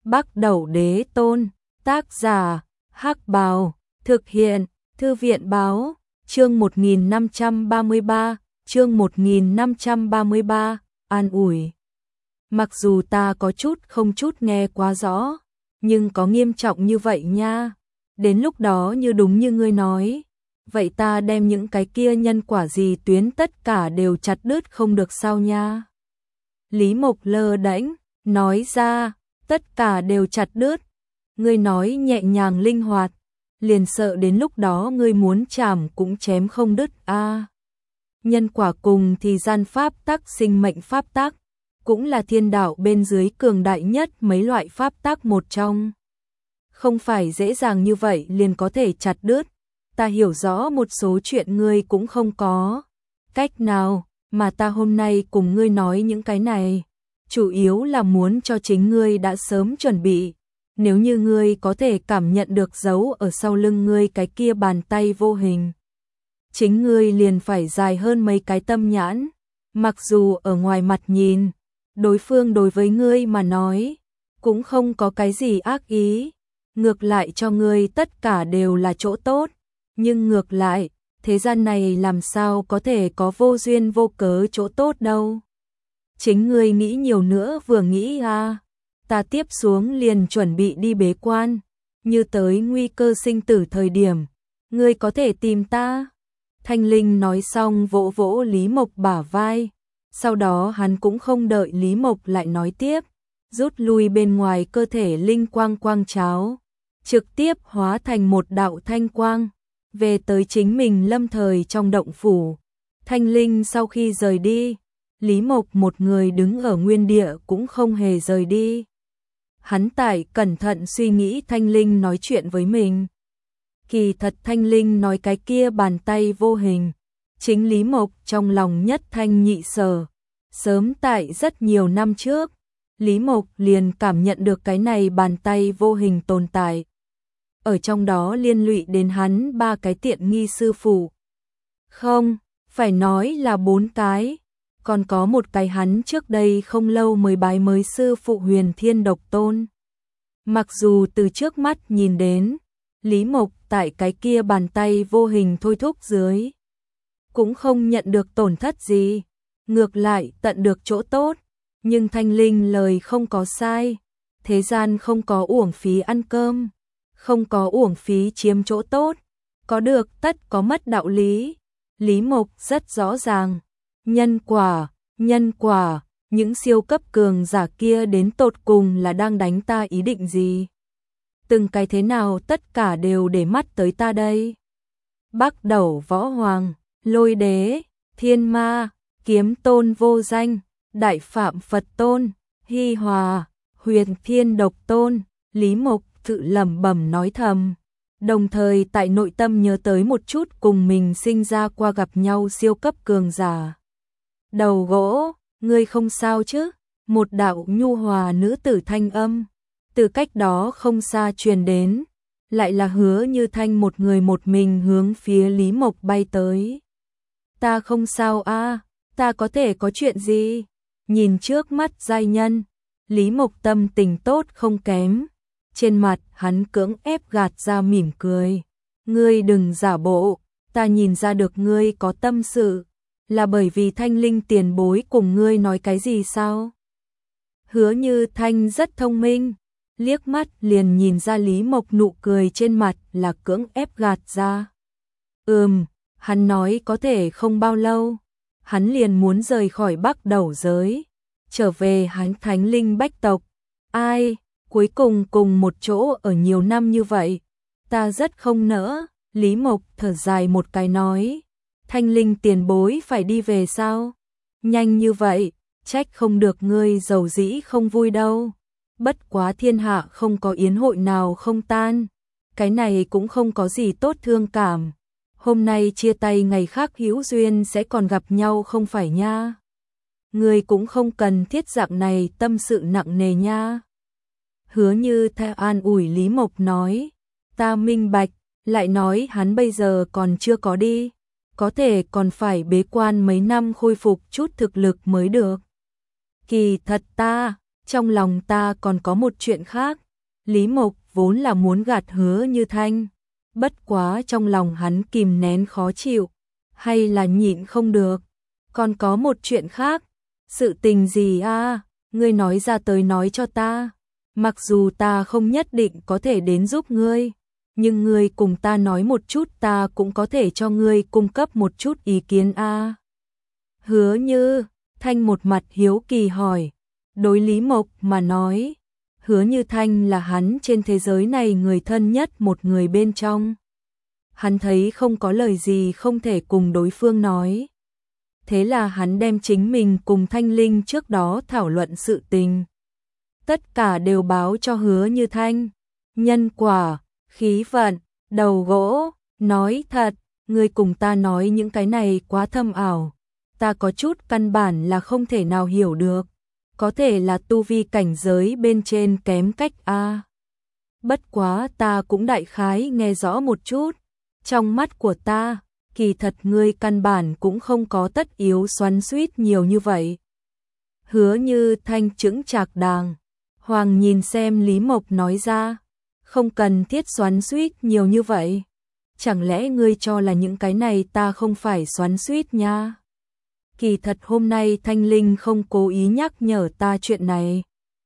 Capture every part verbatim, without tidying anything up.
Bắc Đẩu Đế Tôn, tác giả, Hắc Bào, thực hiện, Thư viện báo, chương một nghìn năm trăm ba mươi ba, chương một nghìn năm trăm ba mươi ba, an ủi. Mặc dù ta có chút không chút nghe quá rõ, nhưng có nghiêm trọng như vậy nha. Đến lúc đó như đúng như ngươi nói, vậy ta đem những cái kia nhân quả gì tuyến tất cả đều chặt đứt không được sao nha. Lý Mộc lơ đễnh, nói ra, tất cả đều chặt đứt. Ngươi nói nhẹ nhàng linh hoạt, liền sợ đến lúc đó ngươi muốn chảm cũng chém không đứt a. À, nhân quả cùng thì gian pháp tắc sinh mệnh pháp tắc, cũng là thiên đạo bên dưới cường đại nhất mấy loại pháp tắc một trong. Không phải dễ dàng như vậy liền có thể chặt đứt. Ta hiểu rõ một số chuyện ngươi cũng không có cách nào, mà ta hôm nay cùng ngươi nói những cái này, chủ yếu là muốn cho chính ngươi đã sớm chuẩn bị. Nếu như ngươi có thể cảm nhận được dấu ở sau lưng ngươi cái kia bàn tay vô hình, chính ngươi liền phải dài hơn mấy cái tâm nhãn. Mặc dù ở ngoài mặt nhìn, đối phương đối với ngươi mà nói cũng không có cái gì ác ý, ngược lại cho ngươi tất cả đều là chỗ tốt, nhưng ngược lại, thế gian này làm sao có thể có vô duyên vô cớ chỗ tốt đâu. Chính ngươi nghĩ nhiều nữa vừa nghĩ à, ta tiếp xuống liền chuẩn bị đi bế quan, như tới nguy cơ sinh tử thời điểm, ngươi có thể tìm ta. Thanh Linh nói xong vỗ vỗ Lý Mộc bả vai, sau đó hắn cũng không đợi Lý Mộc lại nói tiếp, rút lui bên ngoài cơ thể linh quang quang cháo, trực tiếp hóa thành một đạo thanh quang, về tới chính mình lâm thời trong động phủ. Thanh Linh sau khi rời đi, Lý Mộc một người đứng ở nguyên địa cũng không hề rời đi. Hắn tại cẩn thận suy nghĩ Thanh Linh nói chuyện với mình. Kỳ thật Thanh Linh nói cái kia bàn tay vô hình, chính Lý Mộc trong lòng nhất thanh nhị sở. Sớm tại rất nhiều năm trước, Lý Mộc liền cảm nhận được cái này bàn tay vô hình tồn tại. Ở trong đó liên lụy đến hắn ba cái tiện nghi sư phụ. Không, phải nói là bốn cái. Còn có một cái hắn trước đây không lâu mới bái mới sư phụ Huyền Thiên Độc Tôn. Mặc dù từ trước mắt nhìn đến, Lý Mộc tại cái kia bàn tay vô hình thôi thúc dưới, cũng không nhận được tổn thất gì, ngược lại tận được chỗ tốt. Nhưng Thanh Linh lời không có sai, thế gian không có uổng phí ăn cơm, không có uổng phí chiếm chỗ tốt, có được tất có mất đạo lý. Lý Mộc rất rõ ràng, nhân quả, nhân quả, những siêu cấp cường giả kia đến tột cùng là đang đánh ta ý định gì? Từng cái thế nào tất cả đều để mắt tới ta đây. Bắc Đẩu Võ Hoàng, Lôi Đế, Thiên Ma, Kiếm Tôn vô danh, Đại Phạm Phật Tôn, Hy Hòa, Huyền Thiên Độc Tôn. Lý Mộc tự lẩm bẩm nói thầm, đồng thời tại nội tâm nhớ tới một chút cùng mình sinh ra qua gặp nhau siêu cấp cường giả. Đầu gỗ, ngươi không sao chứ? Một đạo nhu hòa nữ tử thanh âm từ cách đó không xa truyền đến, lại là Hứa Như Thanh một người một mình hướng phía Lý Mộc bay tới. Ta không sao a, à, ta có thể có chuyện gì? Nhìn trước mắt giai nhân, Lý Mộc tâm tình tốt không kém, trên mặt hắn cưỡng ép gạt ra mỉm cười. Ngươi đừng giả bộ, ta nhìn ra được ngươi có tâm sự, là bởi vì Thanh Linh tiền bối cùng ngươi nói cái gì sao? Hứa Như Thanh rất thông minh, liếc mắt liền nhìn ra Lý Mộc nụ cười trên mặt là cưỡng ép gạt ra. Ừm, hắn nói có thể không bao lâu, hắn liền muốn rời khỏi Bắc Đẩu giới, trở về hắn Thánh Linh Bách tộc. Ai, cuối cùng cùng một chỗ ở nhiều năm như vậy, ta rất không nỡ. Lý Mộc thở dài một cái nói, Thanh Linh tiền bối phải đi về sao? Nhanh như vậy, trách không được ngươi giàu dĩ không vui đâu. Bất quá thiên hạ không có yến hội nào không tan, cái này cũng không có gì tốt thương cảm. Hôm nay chia tay ngày khác hữu duyên sẽ còn gặp nhau không phải nha. Ngươi cũng không cần thiết dạng này tâm sự nặng nề nha. Hứa Như Thanh an ủi Lý Mộc nói, ta minh bạch, lại nói hắn bây giờ còn chưa có đi, có thể còn phải bế quan mấy năm khôi phục chút thực lực mới được. Kỳ thật ta, trong lòng ta còn có một chuyện khác. Lý Mộc vốn là muốn gạt Hứa Như Thanh, bất quá trong lòng hắn kìm nén khó chịu, hay là nhịn không được. Còn có một chuyện khác. Sự tình gì a? Ngươi nói ra tới nói cho ta. Mặc dù ta không nhất định có thể đến giúp ngươi, nhưng ngươi cùng ta nói một chút, ta cũng có thể cho ngươi cung cấp một chút ý kiến a. Hứa Như Thanh một mặt hiếu kỳ hỏi. Đối Lý Mộc mà nói, Hứa Như Thanh là hắn trên thế giới này người thân nhất một người bên trong. Hắn thấy không có lời gì không thể cùng đối phương nói. Thế là hắn đem chính mình cùng Thanh Linh trước đó thảo luận sự tình. Tất cả đều báo cho Hứa Như Thanh. Nhân quả, khí vận, đầu gỗ, nói thật, ngươi cùng ta nói những cái này quá thâm ảo. Ta có chút căn bản là không thể nào hiểu được. Có thể là tu vi cảnh giới bên trên kém cách a. Bất quá ta cũng đại khái nghe rõ một chút. Trong mắt của ta, kỳ thật ngươi căn bản cũng không có tất yếu xoắn xuýt nhiều như vậy. Hứa Như Thanh chững chạc đàng hoàng nhìn xem Lý Mộc nói ra, không cần thiết xoắn xuýt nhiều như vậy. Chẳng lẽ ngươi cho là những cái này ta không phải xoắn xuýt nha? Kỳ thật hôm nay Thanh Linh không cố ý nhắc nhở ta chuyện này.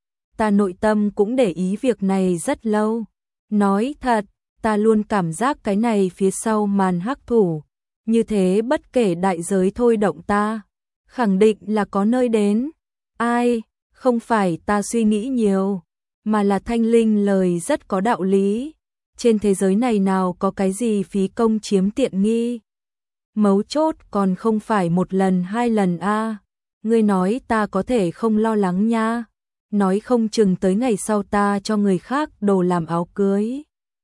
Ta nội tâm cũng để ý việc này rất lâu. Nói thật, ta luôn cảm giác cái này phía sau màn hắc thủ. Như thế bất kể đại giới thôi động ta, khẳng định là có nơi đến. Ai, không phải ta suy nghĩ nhiều, mà là Thanh Linh lời rất có đạo lý. Trên thế giới này nào có cái gì phí công chiếm tiện nghi. Mấu chốt còn không phải một lần hai lần a. Ngươi nói ta có thể không lo lắng nha. Nói không chừng tới ngày sau ta cho người khác đồ làm áo cưới.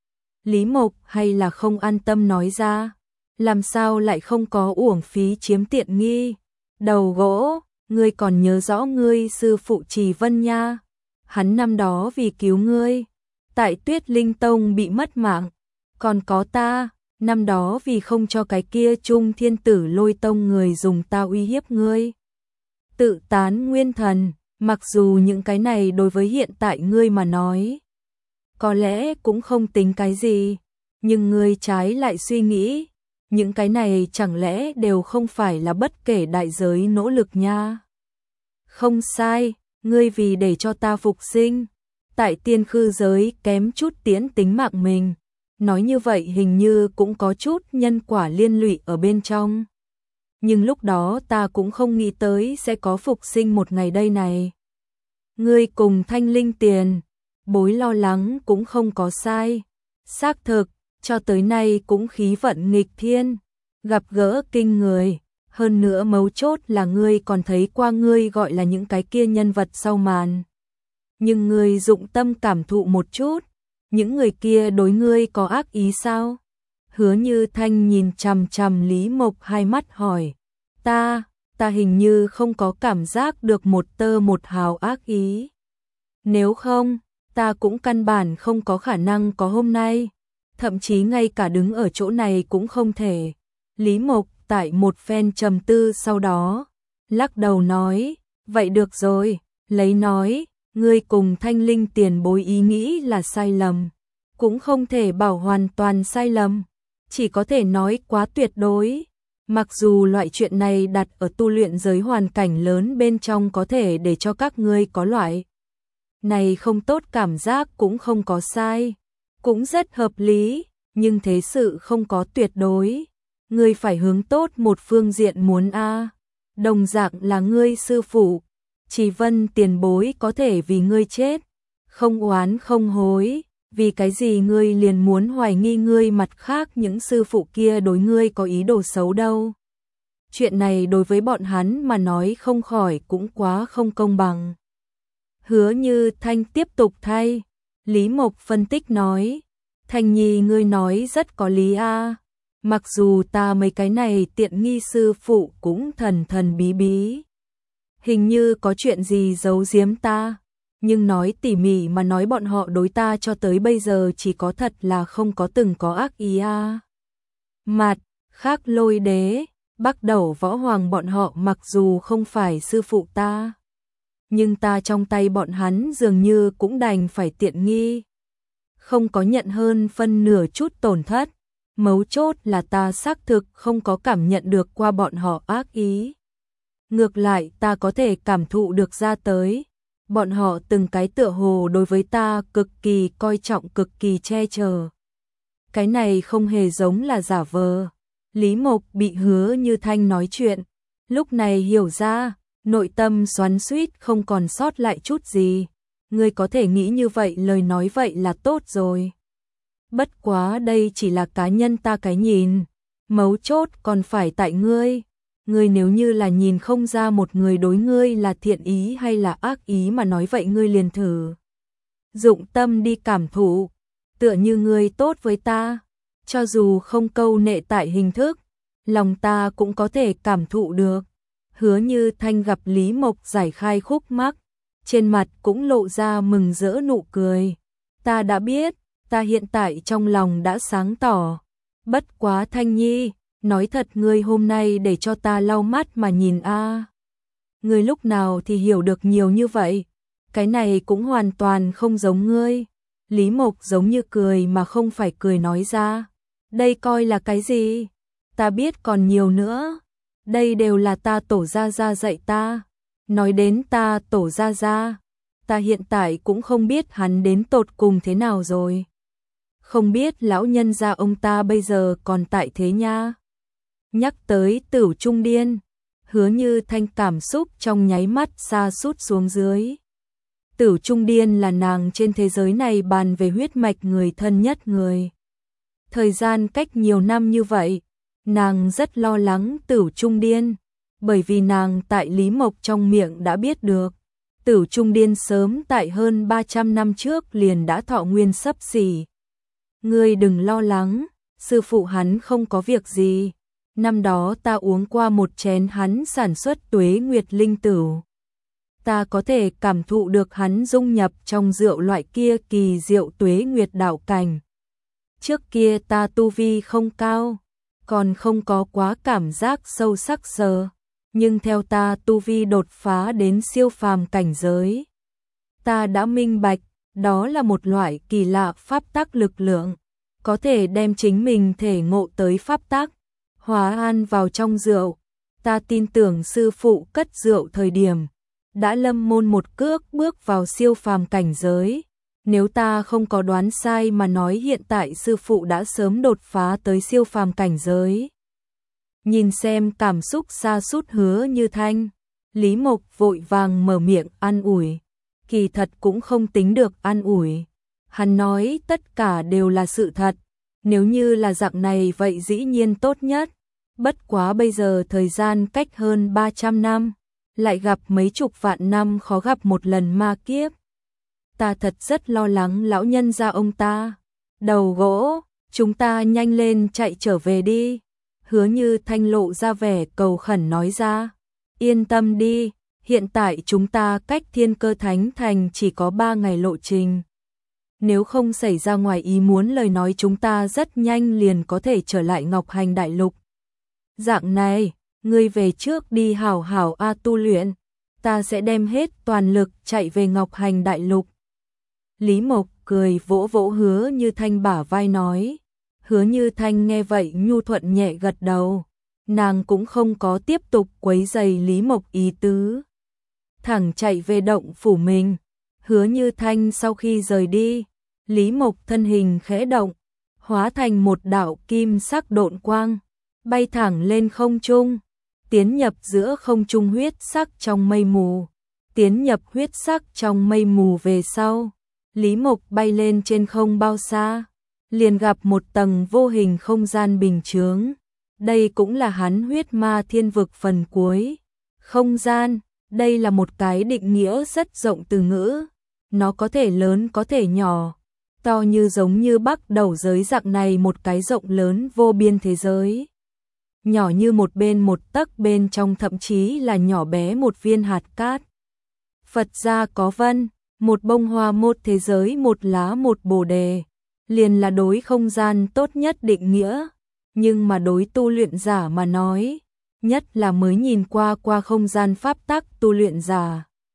Lý Mộc hay là không an tâm nói ra. Làm sao lại không có uổng phí chiếm tiện nghi. Đầu gỗ, ngươi còn nhớ rõ ngươi sư phụ Trì Vân nha. Hắn năm đó vì cứu ngươi, tại Tuyết Linh Tông bị mất mạng. Còn có ta, năm đó vì không cho cái kia Trung Thiên Tử Lôi Tông người dùng ta uy hiếp ngươi. Tự tán nguyên thần, mặc dù những cái này đối với hiện tại ngươi mà nói, có lẽ cũng không tính cái gì, nhưng ngươi trái lại suy nghĩ, những cái này chẳng lẽ đều không phải là bất kể đại giới nỗ lực nha. Không sai, ngươi vì để cho ta phục sinh, tại tiên khư giới kém chút tiễn tính mạng mình. Nói như vậy hình như cũng có chút nhân quả liên lụy ở bên trong. Nhưng lúc đó ta cũng không nghĩ tới sẽ có phục sinh một ngày đây này. Ngươi cùng Thanh Linh tiền, bối lo lắng cũng không có sai. Xác thực, cho tới nay cũng khí vận nghịch thiên, gặp gỡ kinh người. Hơn nữa mấu chốt là ngươi còn thấy qua ngươi gọi là những cái kia nhân vật sau màn. Nhưng ngươi dụng tâm cảm thụ một chút, những người kia đối ngươi có ác ý sao? Hứa Như Thanh nhìn chằm chằm Lý Mộc hai mắt hỏi. Ta, ta hình như không có cảm giác được một tơ một hào ác ý. Nếu không, ta cũng căn bản không có khả năng có hôm nay. Thậm chí ngay cả đứng ở chỗ này cũng không thể. Lý Mộc tại một phen trầm tư sau đó, lắc đầu nói, vậy được rồi, lấy nói, ngươi cùng Thanh Linh tiền bối ý nghĩ là sai lầm, cũng không thể bảo hoàn toàn sai lầm, chỉ có thể nói quá tuyệt đối. Mặc dù loại chuyện này đặt ở tu luyện giới hoàn cảnh lớn bên trong có thể để cho các ngươi có loại này không tốt cảm giác cũng không có sai, cũng rất hợp lý, nhưng thế sự không có tuyệt đối. Ngươi phải hướng tốt một phương diện muốn a. Đồng dạng là ngươi sư phụ, Trì Vân tiền bối có thể vì ngươi chết, không oán không hối, vì cái gì ngươi liền muốn hoài nghi ngươi mặt khác những sư phụ kia đối ngươi có ý đồ xấu đâu. Chuyện này đối với bọn hắn mà nói không khỏi cũng quá không công bằng. Hứa Như Thanh tiếp tục thay, Lý Mộc phân tích nói, Thanh Nhi ngươi nói rất có lý a. Mặc dù ta mấy cái này tiện nghi sư phụ cũng thần thần bí bí, hình như có chuyện gì giấu giếm ta, nhưng nói tỉ mỉ mà nói bọn họ đối ta cho tới bây giờ chỉ có thật là không có từng có ác ý a. Mặt khác Lôi Đế, Bắc Đẩu Võ Hoàng bọn họ mặc dù không phải sư phụ ta, nhưng ta trong tay bọn hắn dường như cũng đành phải tiện nghi. Không có nhận hơn phân nửa chút tổn thất, mấu chốt là ta xác thực không có cảm nhận được qua bọn họ ác ý. Ngược lại ta có thể cảm thụ được ra tới, bọn họ từng cái tựa hồ đối với ta cực kỳ coi trọng, cực kỳ che chở. Cái này không hề giống là giả vờ. Lý Mộc bị Hứa Như Thanh nói chuyện, lúc này hiểu ra, nội tâm xoắn xuýt không còn sót lại chút gì. Ngươi có thể nghĩ như vậy, lời nói vậy là tốt rồi. Bất quá đây chỉ là cá nhân ta cái nhìn, mấu chốt còn phải tại ngươi. Ngươi nếu như là nhìn không ra một người đối ngươi là thiện ý hay là ác ý mà nói vậy ngươi liền thử dụng tâm đi cảm thụ, tựa như ngươi tốt với ta, cho dù không câu nệ tại hình thức, lòng ta cũng có thể cảm thụ được. Hứa Như Thanh gặp Lý Mộc giải khai khúc mắc, trên mặt cũng lộ ra mừng rỡ nụ cười. Ta đã biết, ta hiện tại trong lòng đã sáng tỏ. Bất quá Thanh Nhi, nói thật ngươi hôm nay để cho ta lau mắt mà nhìn a. À. Ngươi lúc nào thì hiểu được nhiều như vậy, cái này cũng hoàn toàn không giống ngươi. Lý Mộc giống như cười mà không phải cười nói ra. Đây coi là cái gì? Ta biết còn nhiều nữa. Đây đều là ta tổ gia gia dạy ta. Nói đến ta tổ gia gia, ta hiện tại cũng không biết hắn đến tột cùng thế nào rồi. Không biết lão nhân gia ông ta bây giờ còn tại thế nha. Nhắc tới Tửu Trung Điên, Hứa Như Thanh cảm xúc trong nháy mắt sa sút xuống dưới. Tửu Trung Điên là nàng trên thế giới này bàn về huyết mạch người thân nhất người. Thời gian cách nhiều năm như vậy, nàng rất lo lắng Tửu Trung Điên, bởi vì nàng tại Lý Mộc trong miệng đã biết được. Tửu Trung Điên sớm tại hơn ba trăm năm trước liền đã thọ nguyên xấp xỉ. Ngươi đừng lo lắng, sư phụ hắn không có việc gì. Năm đó ta uống qua một chén hắn sản xuất tuế nguyệt linh tửu. Ta có thể cảm thụ được hắn dung nhập trong rượu loại kia kỳ diệu tuế nguyệt đạo cảnh. Trước kia ta tu vi không cao, còn không có quá cảm giác sâu sắc giờ, nhưng theo ta tu vi đột phá đến siêu phàm cảnh giới, ta đã minh bạch, đó là một loại kỳ lạ pháp tắc lực lượng, có thể đem chính mình thể ngộ tới pháp tắc, hóa an vào trong rượu. Ta tin tưởng sư phụ cất rượu thời điểm, đã lâm môn một cước bước vào siêu phàm cảnh giới. Nếu ta không có đoán sai mà nói hiện tại sư phụ đã sớm đột phá tới siêu phàm cảnh giới. Nhìn xem cảm xúc sa sút Hứa Như Thanh, Lý Mộc vội vàng mở miệng an ủi. Kỳ thật cũng không tính được an ủi. Hắn nói tất cả đều là sự thật. Nếu như là dạng này vậy dĩ nhiên tốt nhất. Bất quá bây giờ thời gian cách hơn ba trăm năm, lại gặp mấy chục vạn năm khó gặp một lần ma kiếp. Ta thật rất lo lắng lão nhân gia ông ta. Đầu gỗ, chúng ta nhanh lên chạy trở về đi. Hứa Như Thanh lộ ra vẻ cầu khẩn nói ra. Yên tâm đi, hiện tại chúng ta cách Thiên Cơ Thánh Thành chỉ có ba ngày lộ trình. Nếu không xảy ra ngoài ý muốn lời nói chúng ta rất nhanh liền có thể trở lại Ngọc Hành Đại Lục. Dạng này, ngươi về trước đi hảo hảo a tu luyện, ta sẽ đem hết toàn lực chạy về Ngọc Hành Đại Lục. Lý Mộc cười vỗ vỗ Hứa Như Thanh bả vai nói. Hứa Như Thanh nghe vậy nhu thuận nhẹ gật đầu, nàng cũng không có tiếp tục quấy rầy Lý Mộc ý tứ. Thẳng chạy về động phủ mình. Hứa Như Thanh sau khi rời đi, Lý Mộc thân hình khẽ động, hóa thành một đạo kim sắc độn quang, bay thẳng lên không trung, tiến nhập giữa không trung huyết sắc trong mây mù. Tiến nhập huyết sắc trong mây mù về sau, Lý Mộc bay lên trên không bao xa, liền gặp một tầng vô hình không gian bình chướng. Đây cũng là hắn huyết ma thiên vực phần cuối. Không gian, đây là một cái định nghĩa rất rộng từ ngữ. Nó có thể lớn có thể nhỏ, to như giống như Bắc Đầu giới dạng này một cái rộng lớn vô biên thế giới. Nhỏ như một bên một tấc bên trong thậm chí là nhỏ bé một viên hạt cát. Phật gia có vân, một bông hoa một thế giới một lá một bồ đề, liền là đối không gian tốt nhất định nghĩa. Nhưng mà đối tu luyện giả mà nói, nhất là mới nhìn qua qua không gian pháp tắc tu luyện giả.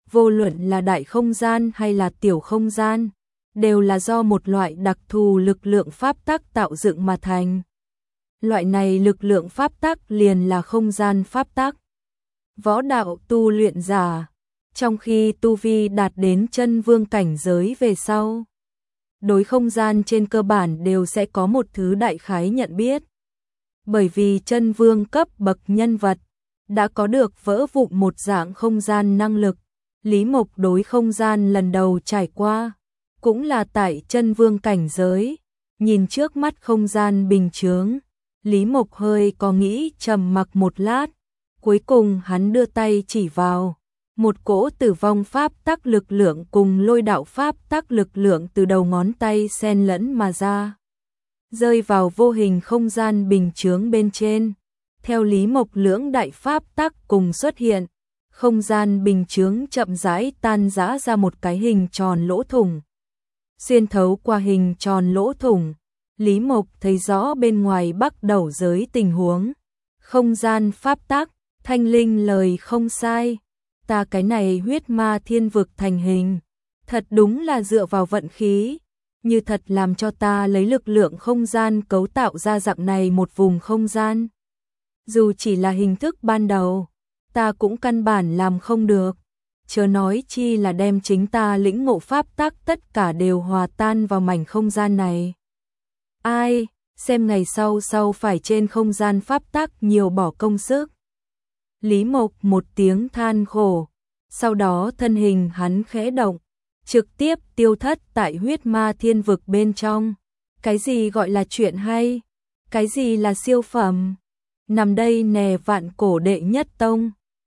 vô luận là đại không gian hay là tiểu không gian, đều là do một loại đặc thù lực lượng pháp tắc tạo dựng mà thành. Loại này lực lượng pháp tắc liền là không gian pháp tắc. Võ đạo tu luyện giả, trong khi tu vi đạt đến chân vương cảnh giới về sau, đối không gian trên cơ bản đều sẽ có một thứ đại khái nhận biết. Bởi vì chân vương cấp bậc nhân vật đã có được vỡ vụn một dạng không gian năng lực, Lý Mộc đối không gian lần đầu trải qua cũng là tại chân vương cảnh giới. Nhìn trước mắt không gian bình chướng, Lý Mộc hơi có nghĩ trầm mặc một lát, cuối cùng hắn đưa tay chỉ vào một cỗ tử vong pháp tắc lực lượng cùng lôi đạo pháp tắc lực lượng từ đầu ngón tay xen lẫn mà ra, rơi vào vô hình không gian bình chướng bên trên. Theo Lý Mộc lưỡng đại pháp tắc cùng xuất hiện, không gian bình chướng chậm rãi tan rã ra một cái hình tròn lỗ thủng. Xuyên thấu qua hình tròn lỗ thủng, Lý Mộc thấy rõ bên ngoài Bắc Đầu giới tình huống. Không gian pháp tắc, Thanh Linh lời không sai. Ta cái này huyết ma thiên vực thành hình, thật đúng là dựa vào vận khí, như thật làm cho ta lấy lực lượng không gian cấu tạo ra dạng này một vùng không gian. Dù chỉ là hình thức ban đầu, ta cũng căn bản làm không được, chớ nói chi là đem chính ta lĩnh ngộ pháp tắc tất cả đều hòa tan vào mảnh không gian này. Ai, xem ngày sau sau phải trên không gian pháp tắc nhiều bỏ công sức. Lý Mộc một tiếng than khổ, sau đó thân hình hắn khẽ động, trực tiếp tiêu thất tại huyết ma thiên vực bên trong. Cái gì gọi là chuyện hay? Cái gì là siêu phẩm? Nằm đây nè vạn cổ đệ nhất tông.